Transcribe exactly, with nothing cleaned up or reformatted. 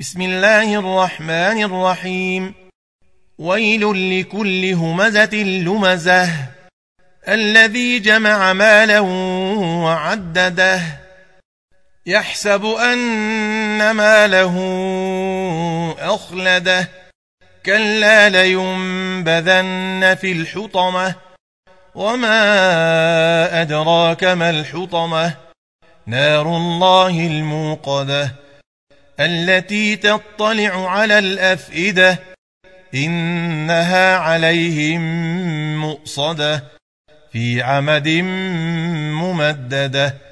بسم الله الرحمن الرحيم. ويل لكل همزة لمزة الذي جمع مالا وعدده يحسب أن ماله أخلده كلا لينبذن في الحطمة وما أدراك ما الحطمة نار الله الموقدة التي تطلع على الأفئدة إنها عليهم مؤصدة في عمد ممددة.